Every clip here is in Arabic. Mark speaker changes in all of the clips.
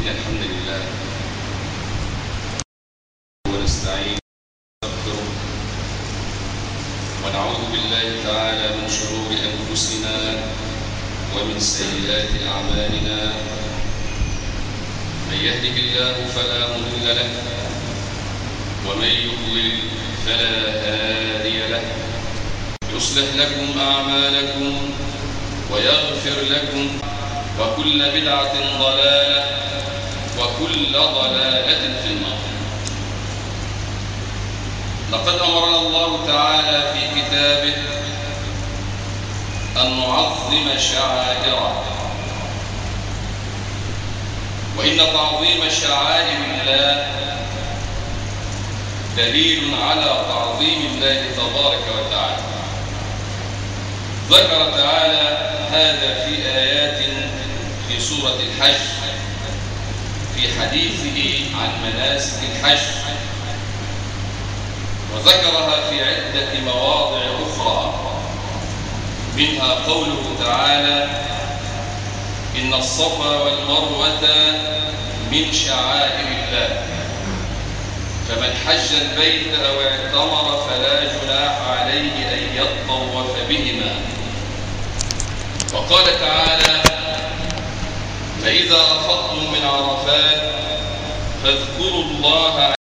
Speaker 1: الحمد لله ونستعين ونستغفره ونعوذ بالله تعالى من شرور أنفسنا ومن سيئات أعمالنا. من يهده الله فلا مضل له ومن يضلل فلا هادي له. يصلح لكم أعمالكم ويغفر لكم، وكل بدعة ضلالة وكل ضلالة في النار. لقد أمرنا الله تعالى في كتابه أن نعظم شعائره، وإن تعظيم شعائر الله دليل على تعظيم الله تبارك وتعالى. ذكر تعالى هذا في آيات في سورة الحج في حديثه عن مناسك الحج، وذكرها في عدة مواضع أخرى، منها قوله تعالى: إن الصفا والمروة من شعائر الله، فمن حج البيت أو اعتمر فلا جناح عليه أن يطوف بهما. وقال تعالى: فإذا أفضتم من عرفات فاذكروا الله.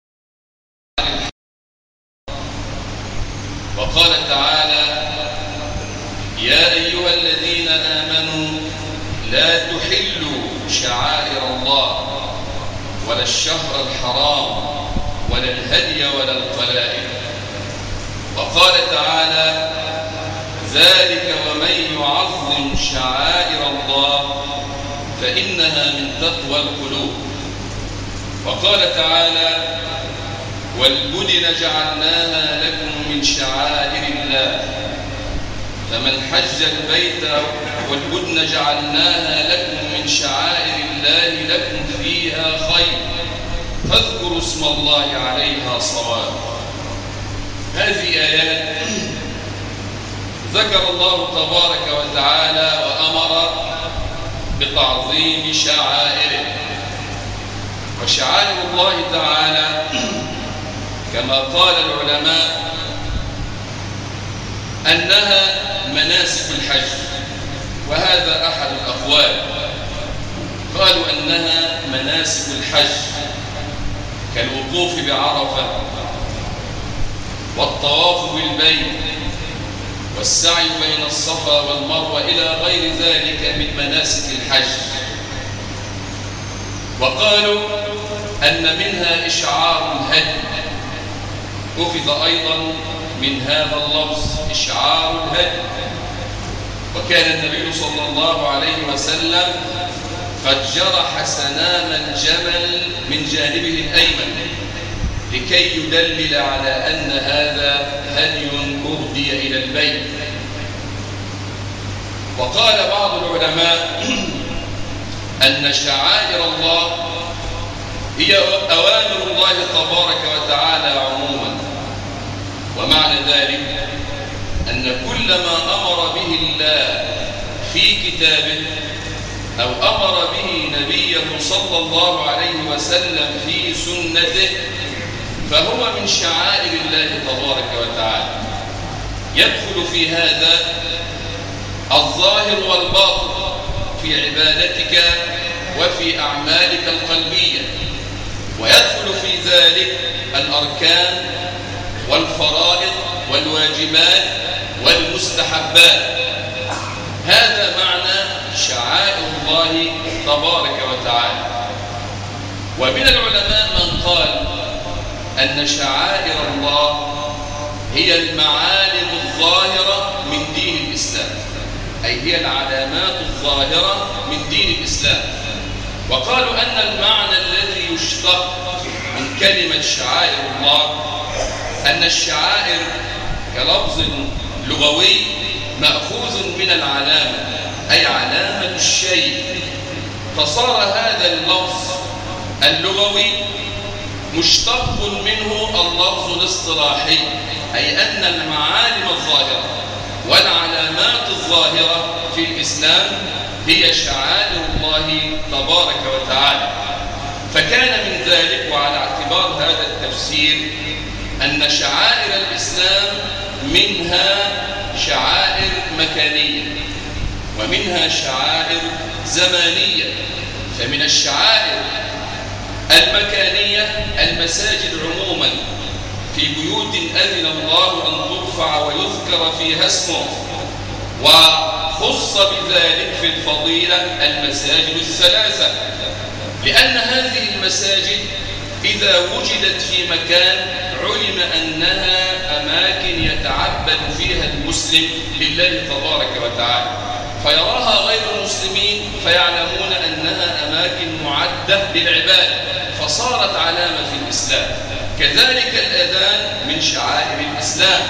Speaker 1: وقال تعالى: يا أيها الذين آمنوا لا تحلوا شعائر الله ولا الشهر الحرام ولا الهدي ولا القلائد. وقال تعالى: ذلك ومن يعظم شعائر الله فإنها من تقوى القلوب. وقال تعالى: والبدن جعلناها لكم من شعائر الله، فمن حج البيت والبدن جعلناها لكم من شعائر الله لكم فيها خير فاذكروا اسم الله عليها صواب. هذه آيات ذكر الله تبارك وتعالى وأمر بتعظيم شعائره. وشعائر الله تعالى كما قال العلماء أنها مناسك الحج، وهذا أحد الأقوال. قالوا أنها مناسك الحج كالوقوف بعرفة والطواف بالبيت والسعي بين الصفا والمروة إلى غير ذلك من مناسك الحج. وقالوا أن منها إشعار الهدي، أخذ أيضا من هذا اللفظ إشعار الهدي. وكان النبي صلى الله عليه وسلم قد جرح سنام الجمل من جانبه الأيمن لكي يدلل على أن هذا هدي أهدي إلى البيت. وقال بعض العلماء أن شعائر الله هي أوامر الله تبارك وتعالى عموما، ومعنى ذلك أن كل ما أمر به الله في كتابه أو أمر به نبيه صلى الله عليه وسلم في سنته فهو من شعائر الله تبارك وتعالى. يدخل في هذا الظاهر والباطن في عبادتك وفي أعمالك القلبية، ويدخل في ذلك الأركان والفرائض والواجبات والمستحبات. هذا معنى شعائر الله تبارك وتعالى. ومن العلماء من قال أن شعائر الله هي المعالم الظاهرة من دين الإسلام، أي هي العلامات الظاهرة من دين الإسلام. وقالوا أن المعنى الذي يشتق من كلمة شعائر الله أن الشعائر كلفظ لغوي مأخوذ من العلامة، أي علامة الشيء. فصار هذا اللفظ اللغوي مشتق منه اللفظ الاصطلاحي، أي أن المعالم الظاهرة والعلامات الظاهرة في الإسلام هي شعائر الله تبارك وتعالى. فكان من ذلك وعلى اعتبار هذا التفسير أن شعائر الإسلام منها شعائر مكانية ومنها شعائر زمانية. فمن الشعائر المكانية المساجد عموما في بيوت أذن الله أن ترفع ويذكر فيها اسمه، وخص بذلك في الفضيلة المساجد الثلاثة، لأن هذه المساجد إذا وجدت في مكان علم أنها أماكن يتعبد فيها المسلم لله تبارك وتعالى، فيراها غير المسلمين فيعلمون أنها أماكن معدة للعبادة، فصارت علامة في الإسلام. كذلك الأذان من شعائر الإسلام.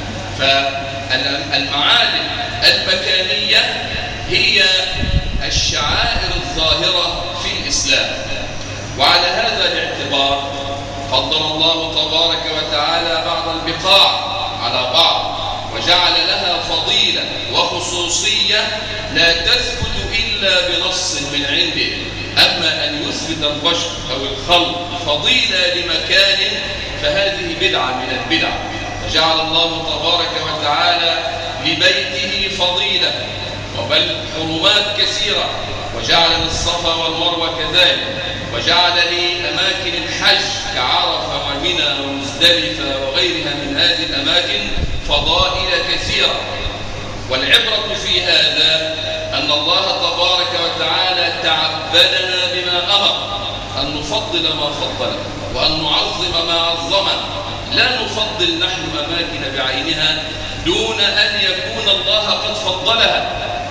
Speaker 1: فالمعالم المكانية هي الشعائر الظاهرة في الإسلام. وعلى هذا الاعتبار فضل الله تبارك وتعالى بعض البقاع على بعض وجعل لها فضيلة وخصوصية لا تثبت إلا بنص من عنده. أما أن يثبت البشر أو الخلق فضيلة لمكان فهذه بدعة من البدع. فجعل الله تبارك وتعالى لبيته فضيلة وبل حرمات كثيرة، وجعل للصفا والمروة كذلك، وجعل لأماكن الحج كعرفة ومنى ومزدلفة وغيرها من هذه الأماكن فضائل كثيرة. والعبرة في هذا أن الله تبارك وتعالى تعبدنا بما أمر، أن نفضل ما فضل وأن نعظم ما عظم. لا نفضل نحن أماكن بعينها دون أن يكون الله قد فضلها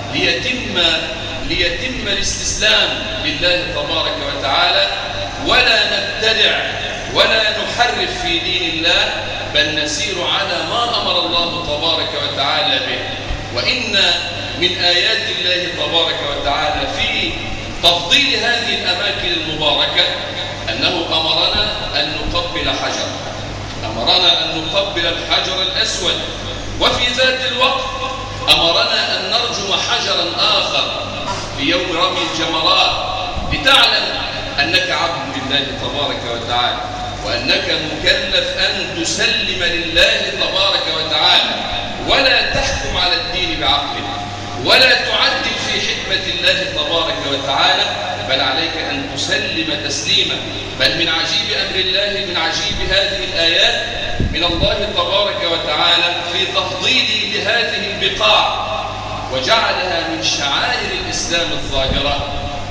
Speaker 1: ليتم الاستسلام لله تبارك وتعالى، ولا نبتدع ولا نحرف في دين الله، بل نسير على ما أمر الله تبارك وتعالى به. وإن من آيات الله تبارك وتعالى في تفضيل هذه الأماكن المباركة أنه أمرنا أن نقبل حجر، أمرنا أن نقبل الحجر الأسود، وفي ذات الوقت أمرنا أن نرجم حجرا آخر في يوم رمي الجمرات، لتعلم أنك عبد لله تبارك وتعالى، وأنك مكلف أن تسلم لله تبارك وتعالى، ولا تحكم على الدين بعقلك، ولا تعدل في حكمة الله تبارك وتعالى، بل عليك أن تسلم تسليما. بل من عجيب أمر الله، من عجيب هذه الآيات من الله تبارك وتعالى في تفضيله لهذه البقاع وجعلها من شعائر الإسلام الظاهرة،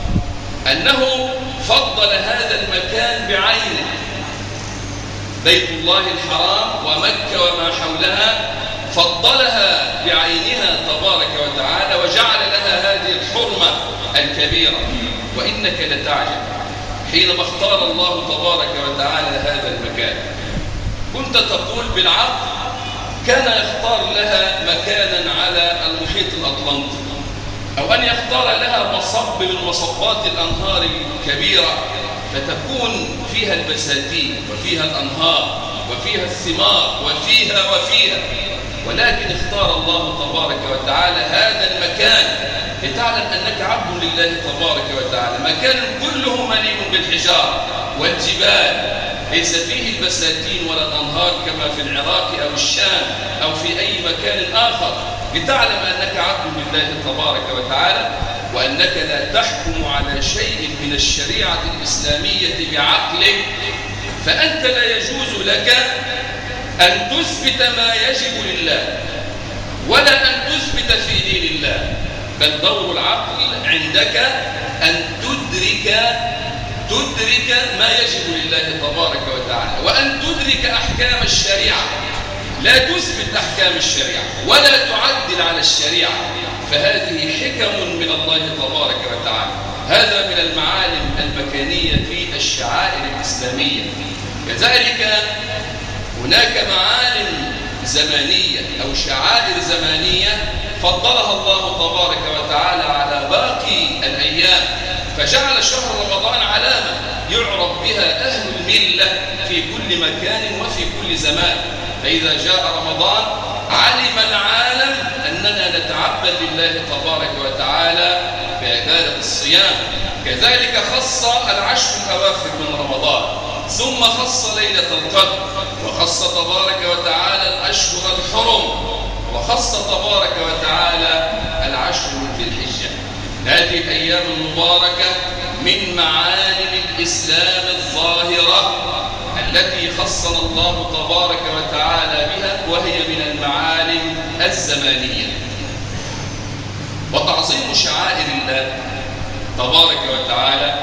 Speaker 1: أنه فضل هذا المكان بعينه، بيت الله الحرام ومكة وما حولها فضلها بعينها تبارك وتعالى وجعل لها هذه الحرمة الكبيرة. وإنك لتعجب حينما اختار الله تبارك وتعالى هذا المكان، كنت تقول بالعقل كان يختار لها مكانا على المحيط الأطلنطي، أو أن يختار لها مصب من مصبات الأنهار الكبيرة فتكون فيها البساتين وفيها الأنهار وفيها الثمار وفيها، ولكن اختار الله تبارك وتعالى هذا المكان لتعلم أنك عبد لله تبارك وتعالى، مكان كله مليء بالحجار والجبال، ليس فيه البساتين ولا الأنهار كما في العراق أو الشام أو في أي مكان آخر، لتعلم أنك عبد لله تبارك وتعالى، وأنك لا تحكم على شيء من الشريعة الإسلامية بعقلك. فأنت لا يجوز لك أن تثبت ما يجب لله ولا أن تثبت في دين الله، بل دور العقل عندك أن تدرك ما يجب لله تبارك وتعالى، وأن تدرك أحكام الشريعة، لا تثبت أحكام الشريعة ولا تعدل على الشريعة، فهذه حكم من الله تبارك وتعالى. هذا من المعالم المكانية في الشعائر الإسلامية. كذلك هناك معالم زمانية أو شعائر زمانية فضلها الله تبارك وتعالى على باقي الأيام، فجعل شهر رمضان علامة يعرف بها أهل الملة في كل مكان وفي كل زمان. فإذا جاء رمضان علم العالم أننا نتعبد لله تبارك وتعالى بعبادة الصيام. كذلك خص العشر الأواخر من رمضان، ثم خص ليلة القدر، وخص تبارك وتعالى الأشهر الحرم، وخص تبارك وتعالى العشر من ذي الحجة. هذه الأيام المباركة من معالم الإسلام الظاهرة التي خصنا الله تبارك وتعالى بها، وهي من المعالم الزمانية. وتعظيم شعائر الله تبارك وتعالى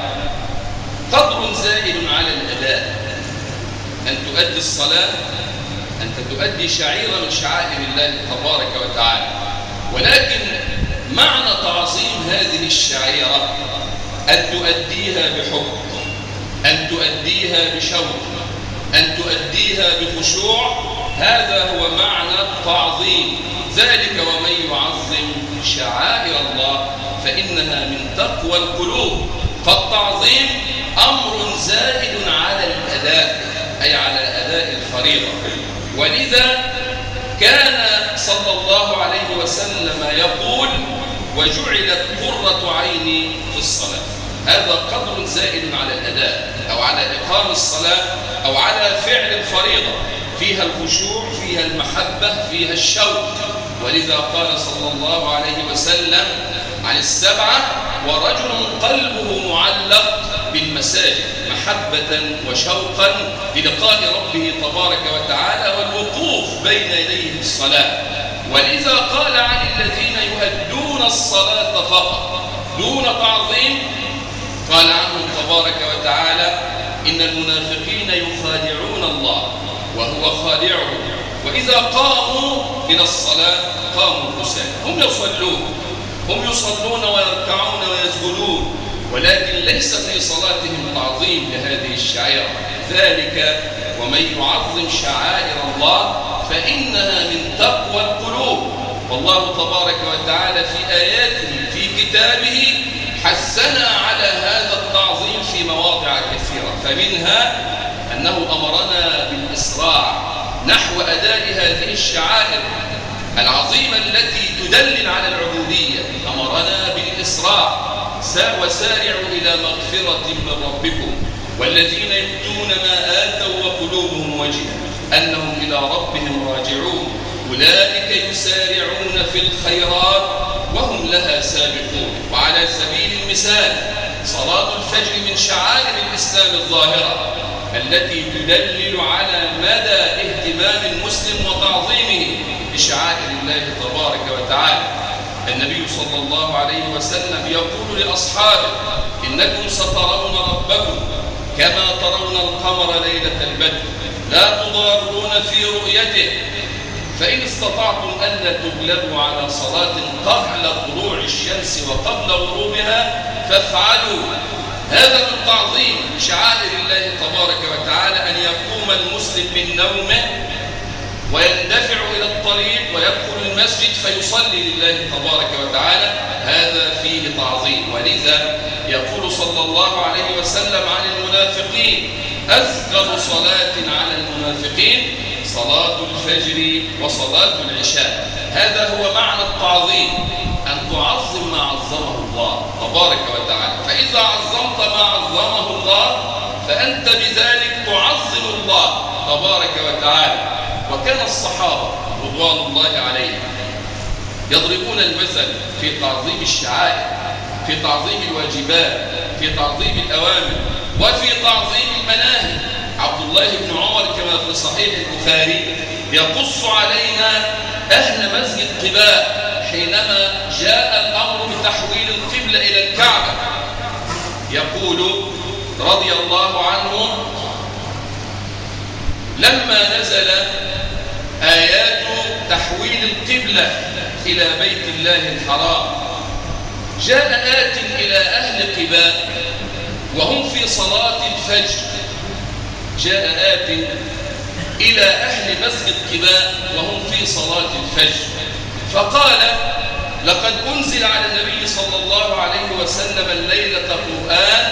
Speaker 1: قدر زائد على الأداء. أن تؤدي الصلاة، أنت تؤدي شعيرة من شعائر الله تبارك وتعالى، ولكن معنى تعظيم هذه الشعيرة أن تؤديها بحب، أن تؤديها بشوق، أن تؤديها بخشوع. هذا هو معنى التعظيم. ذلك ومن يعظم شعائر الله فإنها من تقوى القلوب. فالتعظيم أمر زائد على الأداء، أي على أداء الفريضة. ولذا كان صلى الله عليه وسلم يقول: وجعلت قرة عيني في الصلاة. هذا قدر زائد على الأداء، أو على إقام الصلاة، أو على فعل الفريضة، فيها الخشوع، فيها المحبة، فيها الشوق. ولذا قال صلى الله عليه وسلم عن السبعة: ورجل قلبه معلق بالمساجد محبة وشوقا للقاء ربه تبارك وتعالى والوقوف بين يديه في الصلاة. ولذا قال عن الذين يؤدون الصلاة فقط دون تعظيم، قال عنهم تبارك وتعالى: إن المنافقين يخادعون الله وهو خادعهم، وإذا قاموا إلى الصلاة قاموا كسالى. هم يصلون ويركعون ويسجدون، ولكن ليس في صلاتهم تعظيم لهذه الشعيرة. ذلك ومن يعظم شعائر الله فإنها من تقوى القلوب. والله تبارك وتعالى في آياته في كتابه حثنا على هذا التعظيم في مواضع كثيرة، فمنها أنه أمرنا بالإسراع نحو أداء هذه الشعائر العظيمة التي تدلل على العبودية. أمرنا بالإسراع: وسارعوا إلى مغفرة من ربكم والذين يؤتون ما آتوا وقلوبهم وجلة أنهم إلى ربهم راجعون أولئك يسارعون في الخيرات وهم لها سابقون. وعلى سبيل المثال صلاة الفجر من شعائر الإسلام الظاهرة التي تدلل على مدى اهتمام المسلم وتعظيمه بشعائر الله تبارك وتعالى. النبي صلى الله عليه وسلم يقول لأصحابه: إنكم سترون ربكم كما ترون القمر ليلة البدر لا تضارون في رؤيته، فإن استطعتم ألا تغلبوا على صلاة قبل طلوع الشمس وقبل غروبها فافعلوا. هذا من تعظيم شعائر الله تبارك وتعالى أن يقوم المسلم من نومه ويندفع إلى الطريق ويدخل المسجد فيصلي لله تبارك وتعالى. هذا فيه تعظيم. ولذا يقول صلى الله عليه وسلم عن المنافقين: أثقل صلاة على المنافقين صلاة الفجر وصلاة العشاء. هذا هو معنى التعظيم، أن تعظم ما عظمه الله تبارك وتعالى. فإذا عظمت ما عظمه الله فأنت بذلك تعظم الله تبارك وتعالى. وكان الصحابة رضوان الله عليهم يضربون المثل في تعظيم الشعائر، في تعظيم الواجبات، في تعظيم الأوامر، وفي تعظيم المناهي. عبد الله بن عمر كما في صحيح البخاري يقص علينا أهل مسجد قباء حينما جاء الأمر بتحويل القبلة إلى الكعبة. يقول رضي الله عنه: لما نزل آيات تحويل القبلة إلى بيت الله الحرام جاء آت إلى أهل قباء وهم في صلاة الفجر. جاء آت إلى أهل مسجد قباء وهم في صلاة الفجر فقال: لقد أنزل على النبي صلى الله عليه وسلم الليلة قرآن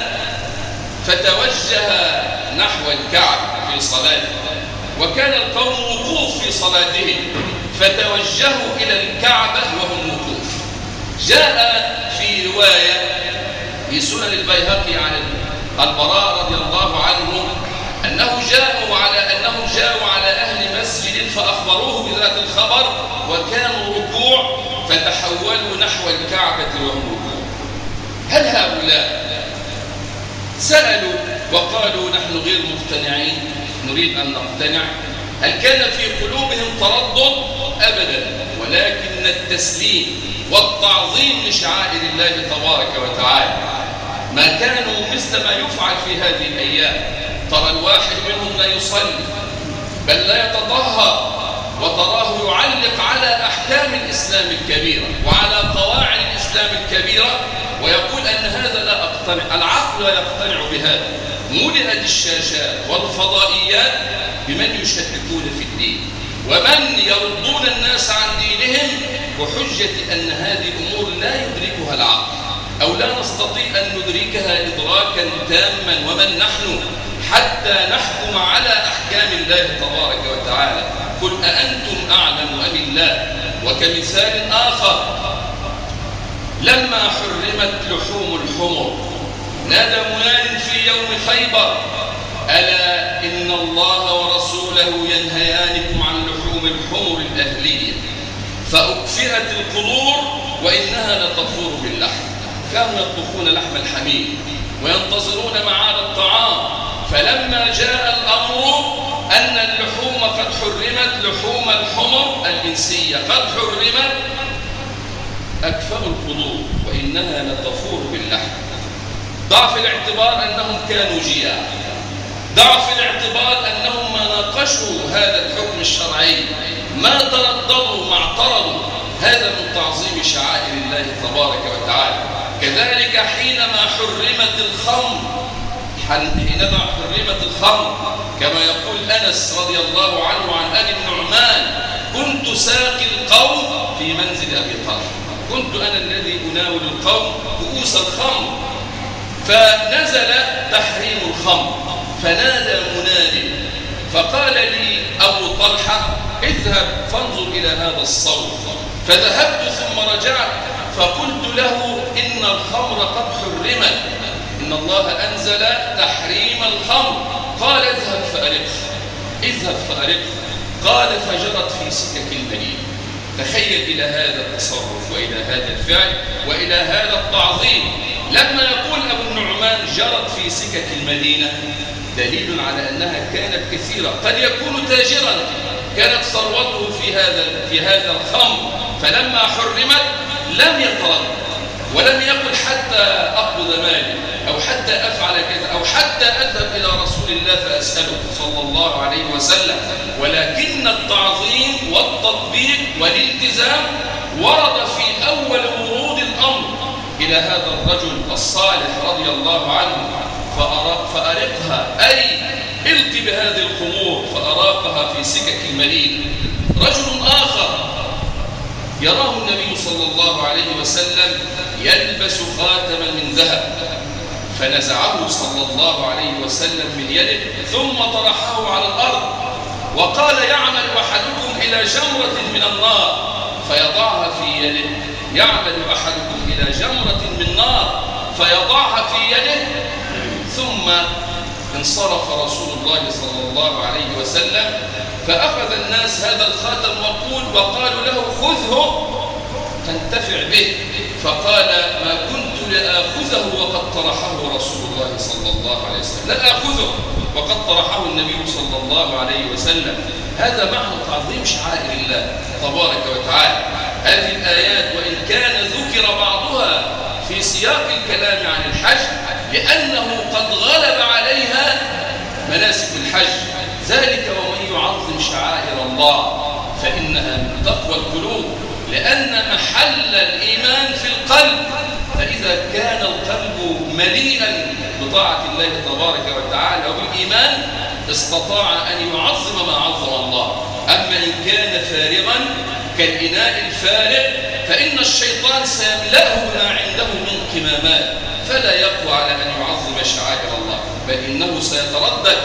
Speaker 1: فتوجه نحو الكعبة في صلاته، وكان القوم وقوف في صلاتهم فتوجهوا إلى الكعبة وهم وقوف. جاء في في رواية في سنن البيهقي عن البراء رضي الله عنه أنهم جاءوا على أهل مسجد فأخبروه بذات الخبر وكانوا ركوع فتحولوا نحو الكعبة وهم ركوع. هل هؤلاء سألوا وقالوا نحن غير مقتنعين نريد أن نقتنع؟ هل كان في قلوبهم تردد؟ أبدا، ولكن التسليم والتعظيم لشعائر الله تبارك وتعالى. ما كانوا مثل ما يفعل في هذه الأيام. ترى الواحد منهم لا يصلي بل لا يتطهر، وتراه يعلق على أحكام الإسلام الكبيرة وعلى قواعد الإسلام الكبيرة ويقول أن هذا لا أقتنع، العقل لا يقتنع بهذا. ملئت الشاشات والفضائيات بمن يشككون في الدين ومن يردون الناس عن دينهم بحجة أن هذه الأمور لا يدركها العقل أو لا نستطيع أن ندركها إدراكا تاما. ومن نحن حتى نحكم على أحكام الله تبارك وتعالى؟ قل أأنتم أعلم أم الله؟ وكمثال آخر لما حرمت لحوم الحمر نادى مناد في يوم خيبر ألا إن الله ورسوله ينهيانكم عن لحوم الحمر الأهلية فأكفئت القدور وإنها لتفور باللحم. كانوا يطبخون لحم الحمير وينتظرون معاد الطعام، فلما جاء الأمر أن اللحوم قد حرمت، لحوم الحمر الإنسية قد حرمت، أكفأوا القدور وإنها لتفور باللحم. ضعف الاعتبار أنهم كانوا جياع، ضعف الاعتبار أنهم ما ناقشوا هذا الحكم الشرعي، ما ترددوا ما اعترضوا. هذا من تعظيم شعائر الله تبارك وتعالى. كذلك حينما حرمت الخمر كما يقول أنس رضي الله عنه عن أبي النعمان كنت ساقي القوم في منزل أبي طالب، كنت أنا الذي أناول القوم كؤوس الخمر، فنزل تحريم الخمر فنادى منادي فقال لي أبو طلحة اذهب فانظر إلى هذا الصوت. فذهبت ثم رجعت فقلت له إن الخمر قد حرمت، إن الله أنزل تحريم الخمر. قال اذهب فأرقها. قال فجرت في سكك المدينة. تخيل إلى هذا التصرف وإلى هذا الفعل وإلى هذا التعظيم. لما يقول أبو النعمان جرت في سكك المدينة دليل على أنها كانت كثيرة، قد يكون تاجرا كانت ثروته في هذا الخمر، فلما حرمت لم يتردد ولم يقل حتى أقبض مالي أو حتى أفعل كذا أو حتى أذهب إلى رسول الله فأسأله صلى الله عليه وسلم، ولكن التعظيم والتطبيق والالتزام ورد في أول ورود الأمر إلى هذا الرجل الصالح رضي الله عنه فأرقها، أي الق بهذه الخمور، فأراقها في سكك المدينة. رجل آخر يراه النبي صلى الله عليه وسلم يلبس خاتما من ذهب فنزعه صلى الله عليه وسلم من يده ثم طرحه على الأرض وقال يعمل أحدكم إلى جمرة من النار فيضعها في يده، يعمل أحدكم إلى جمرة من نار فيضعها في يده. ثم انصرف رسول الله صلى الله عليه وسلم فأخذ الناس هذا الخاتم وقالوا له خذه تنتفع به، فقال ما كنت لآخذه وقد طرحه رسول الله صلى الله عليه وسلم، لا آخذه وقد طرحه النبي صلى الله عليه وسلم. هذا معنى تعظيم شعائر الله تبارك وتعالى. هذه الآيات وإن كان ذكر بعضها في سياق الكلام عن الحج لأنه قد غلب عليها مناسك الحج، ذلك ومن يعظم شعائر الله فإنها من تقوى القلوب، لأن محل الإيمان في القلب، فإذا كان القلب مليئا بطاعة الله تبارك وتعالى وبالإيمان استطاع أن يعظم ما عظم الله. أما إن كان فارغا كالإناء الفارغ فإن الشيطان سيملأه ما عنده من قمامات فلا يقوى على أن يعظم شعائر الله، بل إنه سيتردد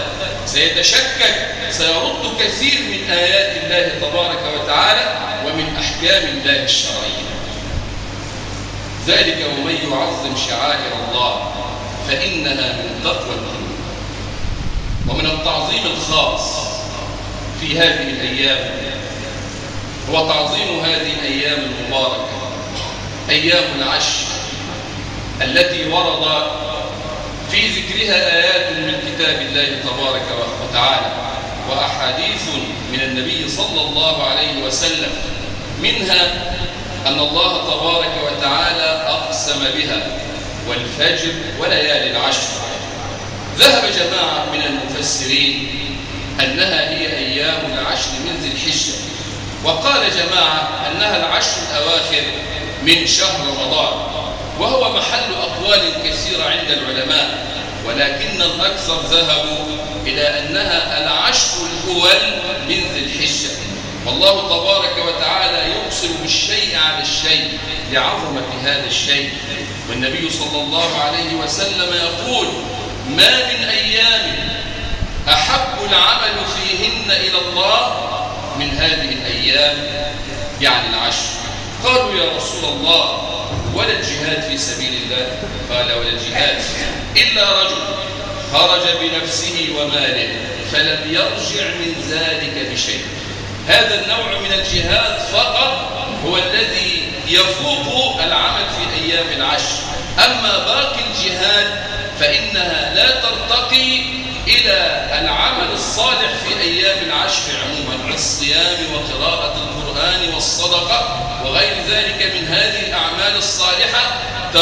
Speaker 1: سيتشكك سيرد كثير من آيات الله تبارك وتعالى ومن أحكام الله الشرعية. ذلك ومن يعظم شعائر الله فإنها من تقوى القلوب. ومن التعظيم الخاص في هذه الأيام هو تعظيم هذه الأيام المباركة، أيام العشر التي ورد في ذكرها آيات من كتاب الله تبارك وتعالى وأحاديث من النبي صلى الله عليه وسلم، منها أن الله تبارك وتعالى أقسم بها والفجر وليالي العشر. ذهب جماعة من المفسرين أنها هي أيام العشر من ذي الحجة، وقال جماعة أنها العشر الأواخر من شهر رمضان، وهو محل أقوال كثيرة عند العلماء، ولكن الأكثر ذهبوا إلى أنها العشر الأول من ذي الحجة. والله تبارك وتعالى يقسم بالشيء على الشيء لعظمة هذا الشيء، والنبي صلى الله عليه وسلم يقول: ما من أيام أحب العمل فيهن إلى الله من هذه الأيام، يعني العشر. قالوا: يا رسول الله ولا الجهاد في سبيل الله؟ قال: ولا الجهاد إلا رجل خرج بنفسه وماله فلم يرجع من ذلك بشيء. هذا النوع من الجهاد فقط هو الذي يفوق العمل في أيام العشر، أما باقي الجهاد فإنها لا ترتقي إلى العمل الصالح في أيام العشر عموما، كالصيام وقراءة القرآن والصدقة وغير ذلك من هذه الأعمال الصالحة،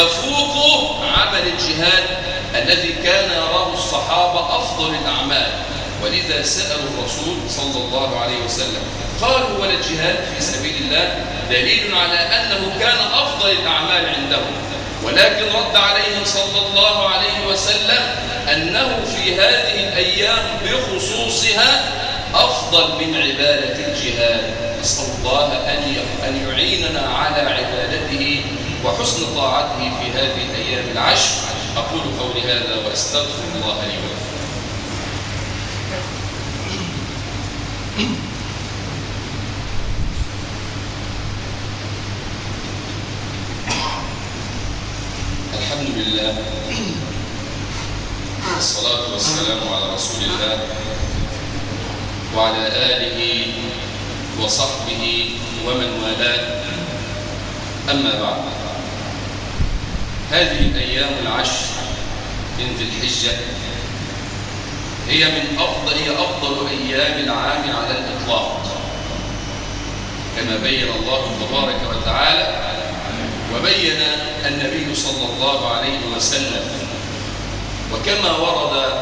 Speaker 1: تفوق عمل الجهاد الذي كان يراه الصحابة أفضل الأعمال. ولذا سألوا الرسول صلى الله عليه وسلم، قالوا: ولا الجهاد في سبيل الله؟ دليل على أنه كان أفضل الأعمال عندهم، ولكن رد عليهم صلى الله عليه وسلم أنه في هذه الأيام بخصوصها أفضل من عبادة الجهاد. نسأل الله أن يعيننا على عبادته وحسن طاعته في هذه الأيام العشر. أقول قولي هذا وأستغفر الله لي ولكم. الحمد لله والصلاة والسلام على رسول الله وعلى آله وصحبه ومن والاه، أما بعد. هذه الأيام العشر من ذي الحجة هي أفضل أيام العام على الإطلاق، كما بين الله تبارك وتعالى وبين النبي صلى الله عليه وسلم، وكما ورد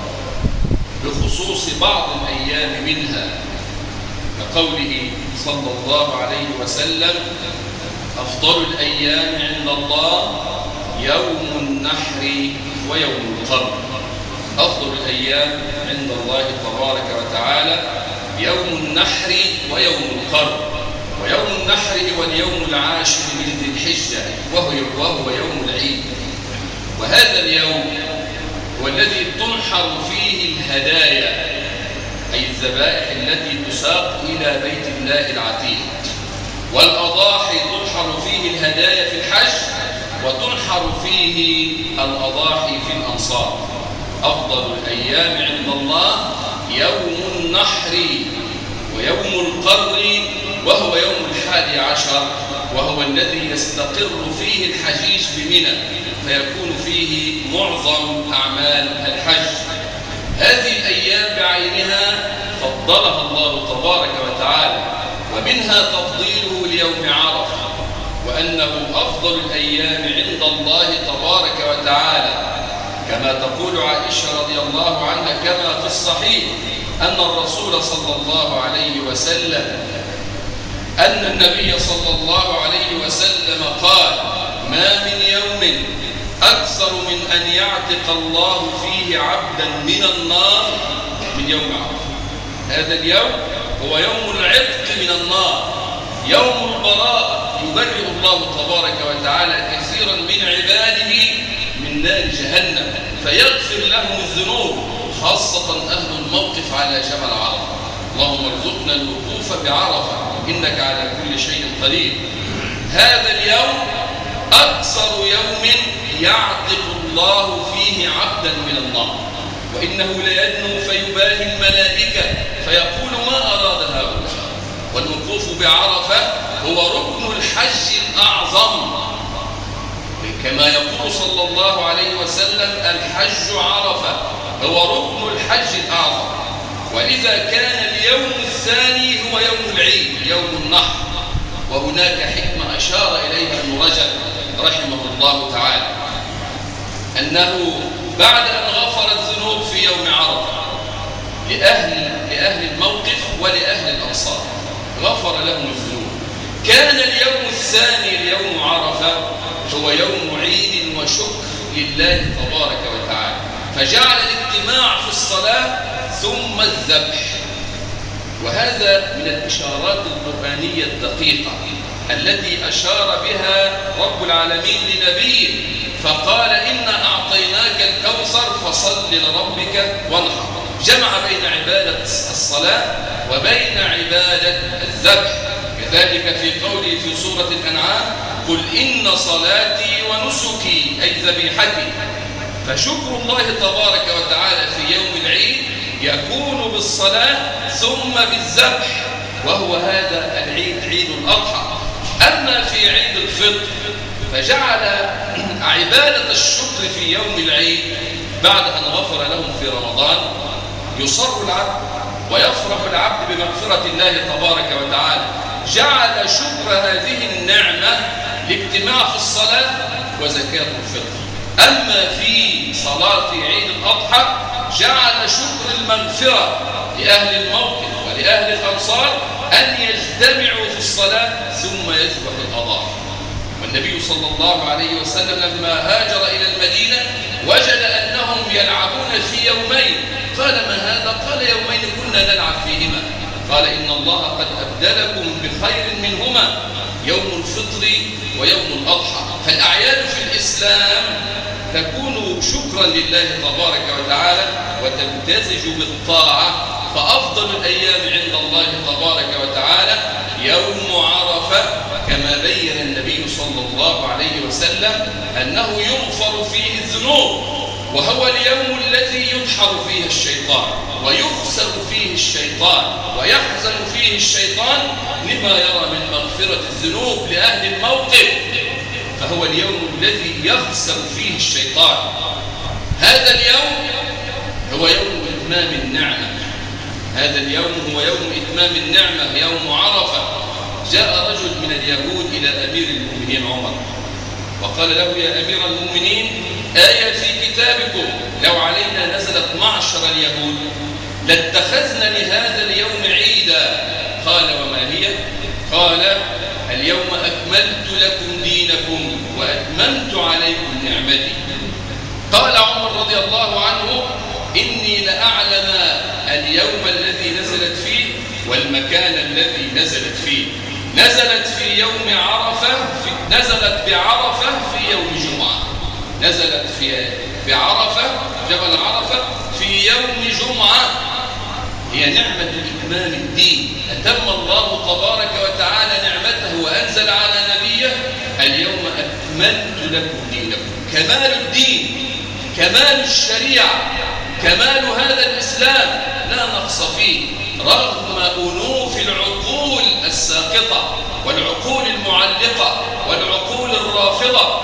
Speaker 1: بخصوص بعض الأيام منها كقوله صلى الله عليه وسلم: أفضل الأيام عند الله يوم النحر ويوم القرن. أفضل الأيام عند الله تبارك وتعالى يوم النحر ويوم القرن، ويوم النحر هو اليوم العاشر من ذي الحجة وهو يوم العيد. وهذا اليوم هو الذي تنحر فيه الهدايا، أي الذبائح التي تساق إلى بيت الله العتيق، والأضاحي تنحر فيه الهدايا في الحج، وتنحر فيه الأضاحي في الأنصار. أفضل الأيام عند الله يوم النحر ويوم القرن، وهو يوم 11، وهو الذي يستقر فيه الحجيج بمنى، فيكون فيه معظم أعمال الحج. هذه الأيام بعينها فضلها الله تبارك وتعالى، ومنها تفضيله ليوم عرفة، وأنه أفضل الأيام عند الله تبارك وتعالى، كما تقول عائشة رضي الله عنها كما في الصحيح أن الرسول صلى الله عليه وسلم أن النبي صلى الله عليه وسلم قال: ما من يوم أكثر من أن يعتق الله فيه عبدا من النار من يوم عرفة. هذا اليوم هو يوم العتق من النار، يوم البراءة، يبرئ الله تبارك وتعالى كثيرا من عباده من نار جهنم، فيغفر لهم الذنوب، خاصة أهل الموقف على جبل عرفة. اللهم ارزقنا الوقوف بعرفة إنك على كل شيء قدير. هذا اليوم أقصر يوم يعتق الله فيه عبدا من النار، وإنه ليدنو فيباهي الملائكة فيقول ما أراد هؤلاء. والوقوف بعرفة هو ركن الحج الأعظم، كما يقول صلى الله عليه وسلم الحج عرفة هو ركن الحج الأعظم. وإذا كان اليوم الثاني هو يوم العيد يوم النحر، وهناك حكمة أشار إليها ابن رجب رحمه الله تعالى، أنه بعد أن غفر الذنوب في يوم عرفة لأهل الموقف ولأهل الأنصار غفر لهم الذنوب، كان اليوم الثاني ليوم عرفة هو يوم عيد وشكر لله تبارك وتعالى، فجعل الاجتماع في الصلاة ثم الذبح. وهذا من الإشارات القرآنية الدقيقة التي أشار بها رب العالمين لنبيه، فقال إنا أعطيناك الكوثر فصل لربك وانحر، جمع بين عبادة الصلاة وبين عبادة الذبح. كذلك في قوله في سورة الأنعام قل إن صلاتي ونسكي أي ذبيحتي. فشكر الله تبارك وتعالى في يوم العيد يكون بالصلاة ثم بالذبح، وهو هذا العيد عيد الأضحى. أما في عيد الفطر فجعل عبادة الشكر في يوم العيد بعد أن غفر لهم في رمضان يصر العبد ويفرح العبد بمغفرة الله تبارك وتعالى، جعل شكر هذه النعمة الاجتماع في الصلاة وزكاة الفطر. أما في صلاة عيد الأضحى جعل شكر المغفرة لأهل الموقف ولأهل الأنصار أن يجتمعوا في الصلاة ثم يذبح الأضاحي. والنبي صلى الله عليه وسلم لما هاجر إلى المدينة وجد أنهم يلعبون في يومين، قال ما هذا؟ قال يومين كنا نلعب فيهما. قال إن الله قد أبدلكم بخير منهما يوم الفطر ويوم الأضحى. فالأعياد في الإسلام تكون شكرا لله تبارك وتعالى وتمتزج بالطاعة، فأفضل الأيام عند الله تبارك وتعالى يوم عرفة، كما بين النبي صلى الله عليه وسلم أنه يغفر فيه الذنوب، وهو اليوم الذي يدحر فيه الشيطان ويخسر فيه الشيطان ويحزن فيه الشيطان لما يرى من مغفرة الذنوب لأهل الموقف، فهو اليوم الذي يخسر فيه الشيطان. هذا اليوم هو يوم إتمام النعمة، هذا اليوم هو يوم إتمام النعمة يوم عرفة. جاء رجل من اليهود إلى أمير المؤمنين عمر وقال له يا أمير المؤمنين آية في كتابكم لو علينا نزلت معشر اليهود لاتخذنا لهذا اليوم عيدا. قال وما هي؟ قال اليوم أكملت لكم دينكم وأتممت عليكم نعمتي. قال عمر رضي الله عنه إني لأعلم اليوم الذي نزلت فيه والمكان الذي نزلت فيه. نزلت في يوم عرفة، نزلت بعرفة في يوم جمعة، نزلت في عرفة جبل عرفة في يوم جمعة. هي نعمة إتمام الدين، أتم الله تبارك وتعالى نعمته وأنزل على نبيه اليوم أكملت لكم دينكم. كمال الدين، كمال الشريعة، كمال هذا الإسلام لا نقص فيه رغم أنوف العقول الساقطة والعقول المعلقة والعقول الرافضة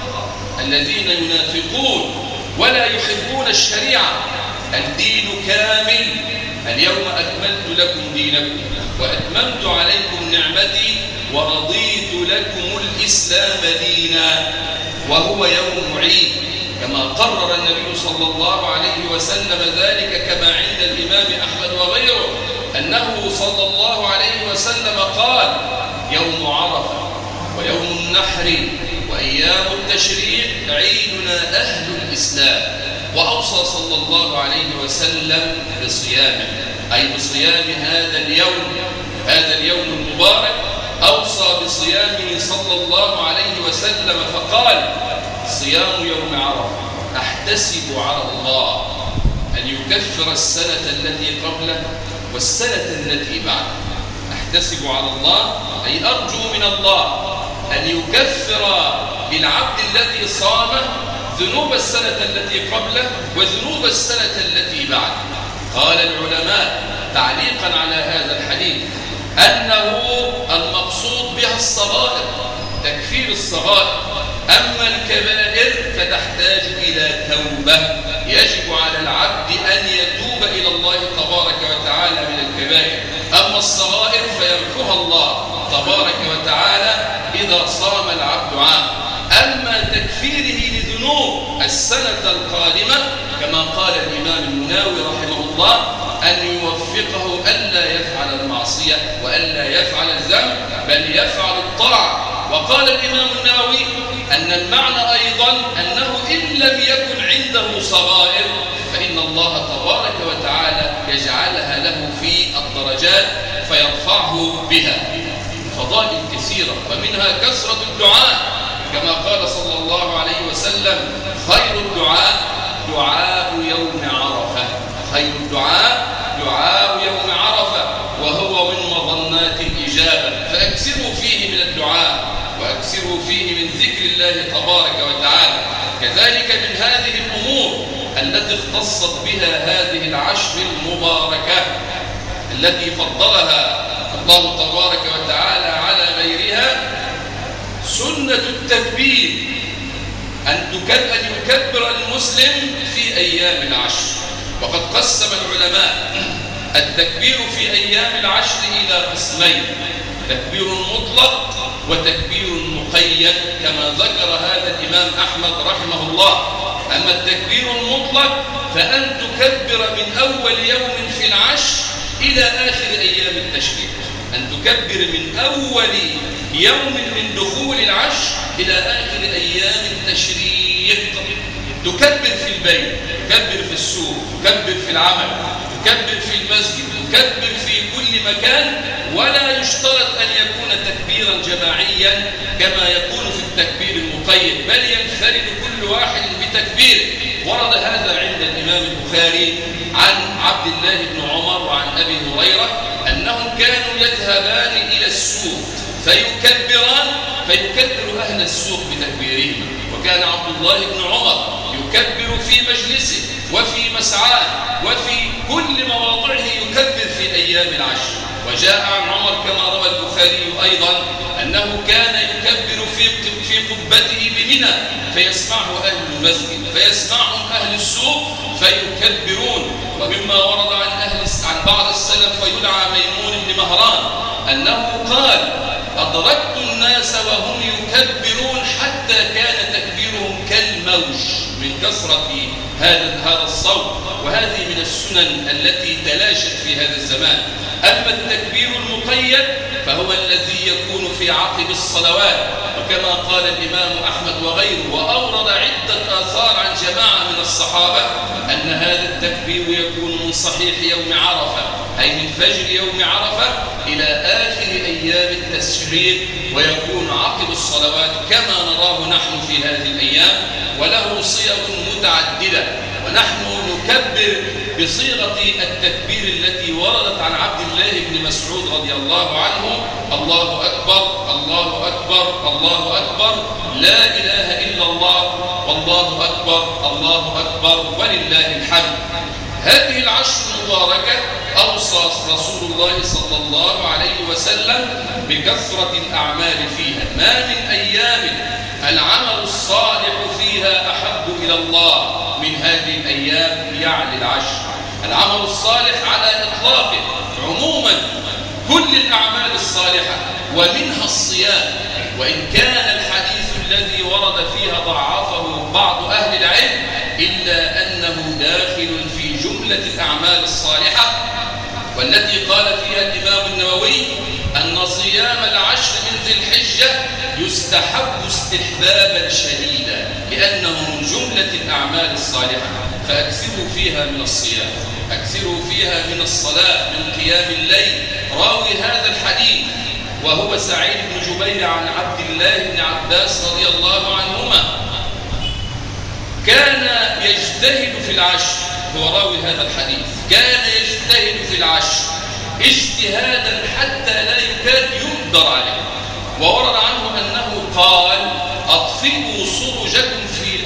Speaker 1: الذين ينافقون ولا يحبون الشريعة. الدين كامل. اليوم أكملت لكم دينكم وأتممت عليكم نعمتي ورضيت لكم الإسلام دينا، وهو يوم عيد كما قرر النبي صلى الله عليه وسلم ذلك، كما عند الإمام أحمد وغيره أنه صلى الله عليه وسلم قال يوم عرفة ويوم النحر وأيام التشريق عيدنا أهل الإسلام. وأوصى صلى الله عليه وسلم بصيامه، أي بصيام هذا اليوم، هذا اليوم المبارك أوصى بصيامه صلى الله عليه وسلم فقال صيام يوم عرفة أحتسب على الله أن يكفر السنة التي قبله والسنة التي بعده. أحتسب على الله أي أرجو من الله أن يكفر للعبد الذي صام ذنوب السنة التي قبله وذنوب السنة التي بعده. قال العلماء تعليقا على هذا الحديث أنه المقصود بها الصغائر، تكفير الصغائر. أما الكبائر فتحتاج إلى توبة، يجب على العبد أن يتوب إلى الله تبارك وتعالى من الكبائر. أما الصغائر فيمحوها الله تبارك وتعالى إذا صام العبد عام. أما تكفيره لذنوب السنة القادمة كما قال الإمام المناوي رحمه الله أن يوفقه ألا يفعل المعصية وألا يفعل الذنب بل يفعل الطاعة. وقال الإمام النووي أن المعنى أيضا أنه إن لم يكن عنده صغائر فإن الله تبارك وتعالى يجعلها له في الدرجات فيرفعه بها. فضائل كثيرة ومنها كثرة الدعاء كما قال صلى الله عليه وسلم خير الدعاء دعاء يوم عرفة. خير الدعاء دعاء يوم عرفة وهو من مظنات الإجابة، فأكثروا فيه من الدعاء وأكثروا فيه من ذكر الله تبارك وتعالى. كذلك من هذه الأمور التي اختصت بها هذه العشر المباركة التي فضلها الله تبارك وتعالى على غيرها سنة التكبير، أن يكبر المسلم في أيام العشر. وقد قسم العلماء التكبير في أيام العشر إلى قسمين: تكبير مطلق وتكبير مقيد كما ذكر هذا الإمام أحمد رحمه الله. أما التكبير المطلق فأن تكبر من أول يوم في العشر إلى آخر أيام التشريق، أن تكبر من أول يوم من دخول العشر إلى آخر أيام التشريق. تكبر في البيت، تكبر في السوق، تكبر في العمل، تكبر في المسجد، تكبر في كل مكان، ولا يشترط أن يكون تكبيرا جماعيا كما يكون في التكبير المقيد، بل ينفرد كل واحد بتكبيره. ورد هذا عند الإمام البخاري عن عبد الله بن عمر وعن أبي هريرة أنهم كانوا يذهبان إلى السوق فيكبر أهل السوق بتكبيرهم. وكان عبد الله بن عمر يكبر في مجلسه وفي مسعاه وفي كل مواضعه يكبر في أيام العشر. وجاء عن عمر كما روى البخاري أيضا أنه كان يكبر في قبته بمنى فيسمعه أهل المسجد فيسمعهم أهل السوق فيكبرون. ومما ورد عن بعض السلف ويدعى ميمون بن مهران أنه قال: أدركت الناس وهم يكبرون حتى كان تكبيرهم كالموج من كثرة هذا الصوت. وهذه من السنن التي تلاشت في هذا الزمان. أما التكبير المقيد فهو الذي يكون في عقب الصلوات، وكما قال الإمام أحمد وغيره وأورد عدة آثار عن جماعة من الصحابة أن هذا التكبير يكون من صحيح يوم عرفة، أي من فجر يوم عرفة إلى آخر أيام التشريق، ويكون عقب الصلوات كما نراه نحن في هذه الأيام. وله صيغ متعددة، ونحن نكبر بصيغة التكبير التي وردت عن عبد الله بن مسعود رضي الله عنه: الله أكبر الله أكبر الله أكبر لا إله إلا الله والله أكبر الله أكبر ولله الحمد. هذه العشر المباركة أوصى رسول الله صلى الله عليه وسلم بكثرة الأعمال فيها. ما من أيام العمل الصالح فيها أحب إلى الله من هذه الأيام، يعني العشر. العمل الصالح على إطلاقه عموما كل الأعمال الصالحة ومنها الصيام، وإن كان الحديث الذي ورد فيها ضعفه بعض أهل العلم إلا أنه داخل في جملة الأعمال الصالحة، والتي قال فيها الإمام النووي أن صيام العشر من ذي الحجة يستحب استحبابا شديدا لأنه من جملة الأعمال الصالحة. فأكثروا فيها من الصيام، أكثروا فيها من الصلاة، من قيام الليل. راوي هذا الحديث وهو سعيد بن جبير عن عبد الله بن عباس رضي الله عنهما كان يجتهد في العشر. هو راوي هذا الحديث كان يجتهد في العشر اجتهادا حتى لا يكاد يقدر عليه. وورد عنه أنه قال: أوقدوا سرجكم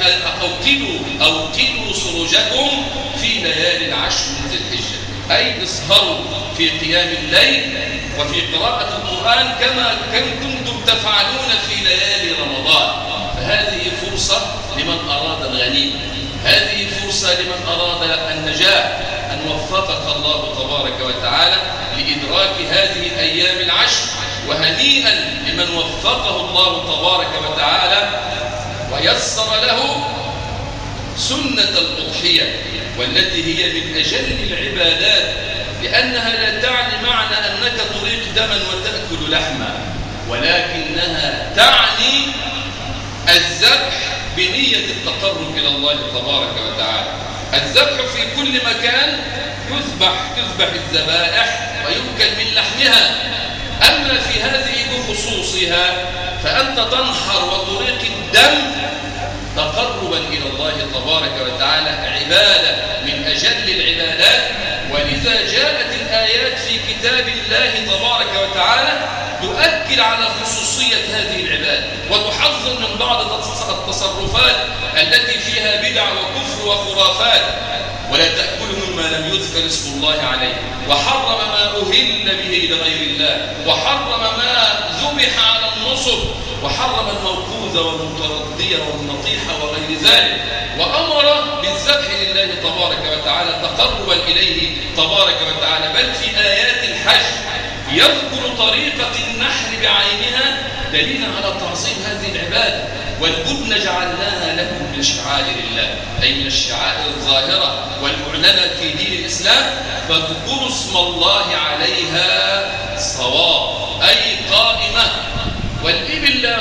Speaker 1: أوقدوا سرجكم في ليالي العشر من ذي الحجة، أي اسهروا في قيام الليل وفي قراءة القرآن كما كنتم تفعلون في ليالي رمضان. فهذه فرصة لمن أراد الغنيمة، هذه فرصة لمن أراد النجاة، أن وفقك الله تبارك وتعالى لإدراك هذه الأيام العشر. وهنيئا لمن وفقه الله تبارك وتعالى ويسر له سنة الأضحية، والتي هي من أجل العبادات، لأنها لا تعني معنى أنك تريق دما وتأكل لحما، ولكنها تعني الذبح بنية التقرب إلى الله تبارك وتعالى. الذبح في كل مكان تذبح الذبائح ويؤكل من لحمها، أما في هذه بخصوصها فأنت تنحر وتريق الدم تقربا إلى الله تبارك وتعالى، عبادة من أجل العبادات. ولذا جاءت الآيات في كتاب الله تبارك وتعالى تؤكد على خصوصية هذه العبادة، وتحذر من بعض التصرفات التي فيها بدع وكفر وخرافات. ولا تأكلوا مما لم يذكر اسم الله عليه، وحرم ما أهل به لغير الله، وحرم ما ذبح على النصب، وحرم الموقوذ والمتردية والنطيحة وغير ذلك، وأمر بالذبح لله تبارك وتعالى تقربا إليه تبارك وتعالى. بل في آيات الحج يذكر طريقة النحر بعينها دليلا على تعظيم هذه العبادة. والبدن جعلناها لكم من شعائر الله، أي من الشعائر الظاهرة والمعلنة في دين الإسلام، فاذكروا اسم الله عليها صواب، أي قائمة. والإبل لا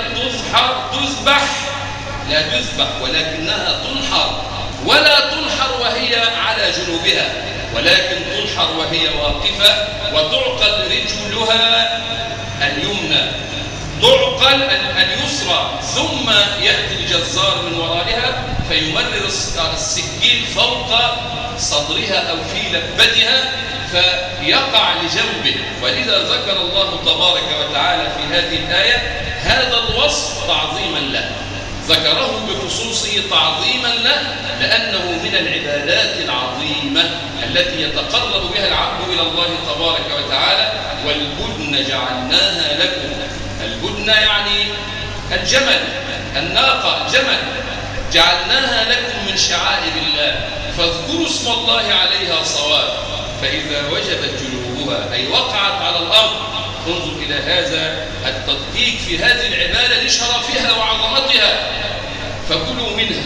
Speaker 1: تذبح ولكنها تنحر، ولا تنحر وهي على جنوبها، ولكن تنحر وهي واقفة، وتعقل رجلها اليمنى، تعقل اليسرى، ثم يأتي الجزار من ورائها فيمرر السكين فوق صدرها أو في لبتها فيقع لجنبه. ولذا ذكر الله تبارك وتعالى في هذه الآية هذا الوصف تعظيما له، ذكره بخصوصه تعظيما له، لأنه من العبادات العظيمة التي يتقرب بها العبد إلى الله تبارك وتعالى. والبدن جعلناها لكم، البدن يعني الجمل، الناقة، الجمل، جعلناها لكم من شعائر الله، فاذكروا اسم الله عليها صواب. فإذا وجبت جنوبها أي وقعت على الأرض، انظر إلى هذا التدقيق في هذه العبادة لشرفها وعظمتها، فكلوا منها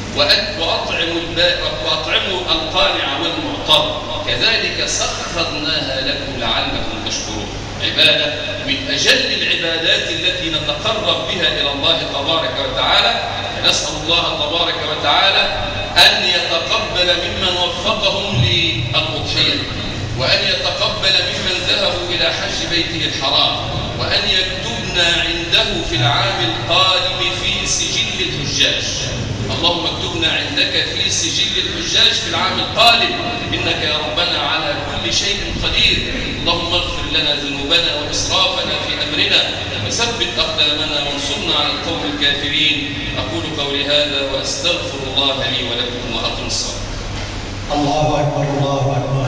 Speaker 1: وأطعموا القانع والمعتر، كذلك سخرناها لكم لعلكم تشكرون. عبادة من أجل العبادات التي نتقرب بها إلى الله تبارك وتعالى. نسأل الله تبارك وتعالى أن يتقبل ممن وفقهم للأضحية، وأن يتقبل ممن ذهبوا إلى حج بيته الحرام، وأن يكتبنا عنده في العام القادم في سجل الحجاج. اللهم اكتبنا عندك في سجل الحجاج في العام القادم، إنك يا ربنا على كل شيء قدير. اللهم اغفر لنا ذنوبنا وإسرافنا في أمرنا، وثبت أقدامنا وانصرنا على القوم الكافرين. أقول قولي هذا وأستغفر الله لي ولكم وأقم الصلاة.
Speaker 2: الله أكبر، الله أكبر.